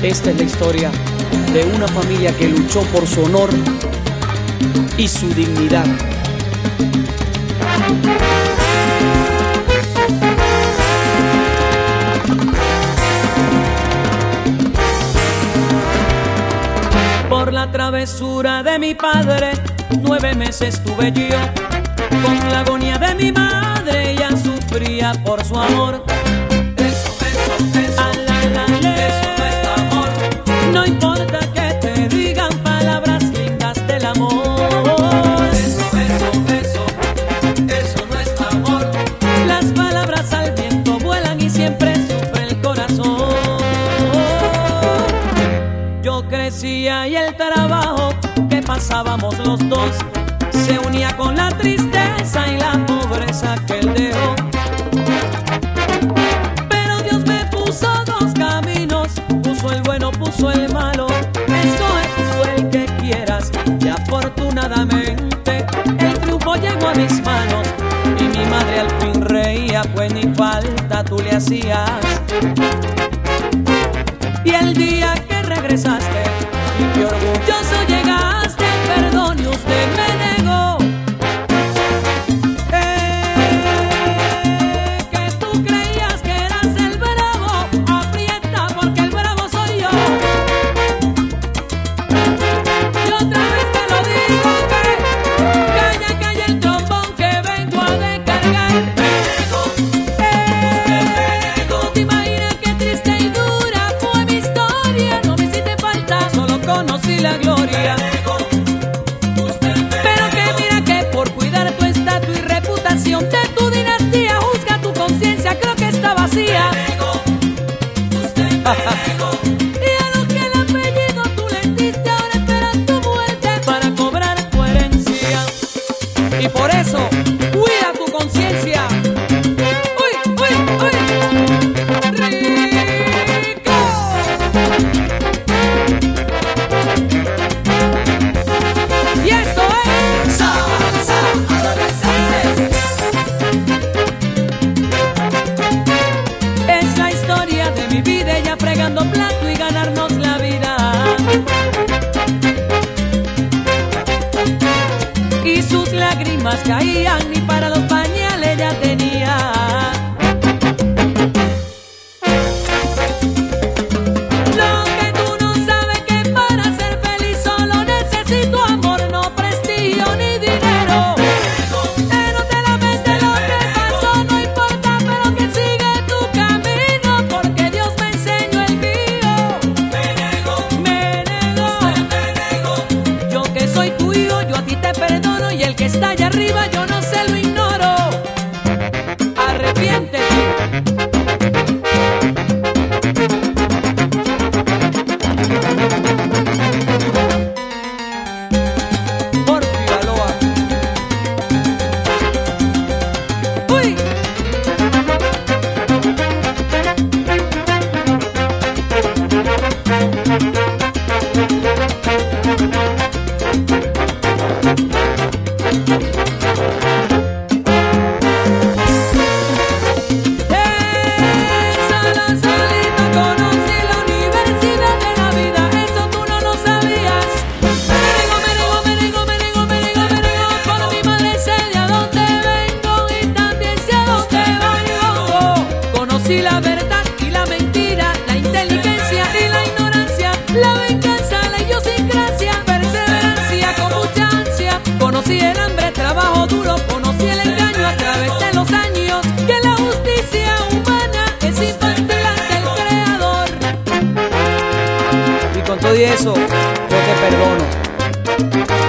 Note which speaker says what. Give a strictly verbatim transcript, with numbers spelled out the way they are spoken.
Speaker 1: Esta es la historia de una familia que luchó por su honor y su dignidad. Por la travesura de mi padre, nueve meses tuve yo. Con la agonía de mi madre, ella sufría por su amor. Eso, eso, eso, ah, la, la, la. Eso no es amor. No importa que te digan palabras lindas del amor. Eso, eso, eso, eso no es amor. Las palabras al viento vuelan y siempre sufre el corazón. Yo crecía y el trabajo que pasábamos los dos se unía con la tristeza y la pobreza que él dejó. Pero Dios me puso dos caminos, puso el bueno, puso el malo. Escoge tú el que quieras y afortunadamente el triunfo llegó a mis manos. Y mi madre al fin reía, pues ni falta tú le hacías. Y el día que regresaste y que orgulloso llegaste, perdón y usted me negó. Eh, que tú creías que eras el bravo, aprieta porque el bravo soy yo. Y otra vez te lo digo que calla, calla el trombón que vengo a descargar. Me negó, eh, me negó. ¿Te imaginas qué triste y dura fue mi historia? No me hiciste falta, solo conocí la gloria. Pero que mira que por cuidar tu estatus y reputación de tu dinastía, juzga tu conciencia, creo que está vacía. Y a los que el apellido tú les diste, ahora esperan tu muerte para cobrar tu herencia. Y por eso, cuida tu conciencia. ¡Uy, uy, uy! ¡Rico! Y esto es Salsa Adolescente. Es la historia de mi vida, ella fregando plato y ganarnos la vida. Y sus lágrimas caían y para los pañales ella tenía. Lo que tú no sabes que para ser feliz solo necesito amor, no prestigio ni dinero. Que no te lamentes lo que pasó, no importa, pero que sigue tu camino, porque Dios me enseñó el mío. Me negó, me negó, usted me negó. Yo que soy tu hijo, yo a ti te perdono, y el que está allá arriba yo no se lo ignoro. Arrepiéntete. Por Figaloa. ¡Uy! Solo, solito conocí la universidad de la vida, eso tú no lo sabías. Me nego, me nego, me nego, me nego, me nego, me nego. Por mi madre sé de a dónde vengo y también sé a dónde vengo. Conocí la verdad y la mentira, la inteligencia y la ignorancia, la venganza, la idiosincrasia, perseverancia con mucha ansia. Conocí el hambre, trabajo duro, conocí el engaño a través de los años, que la justicia humana es infantil ante el Creador. Y con todo y eso, yo te perdono.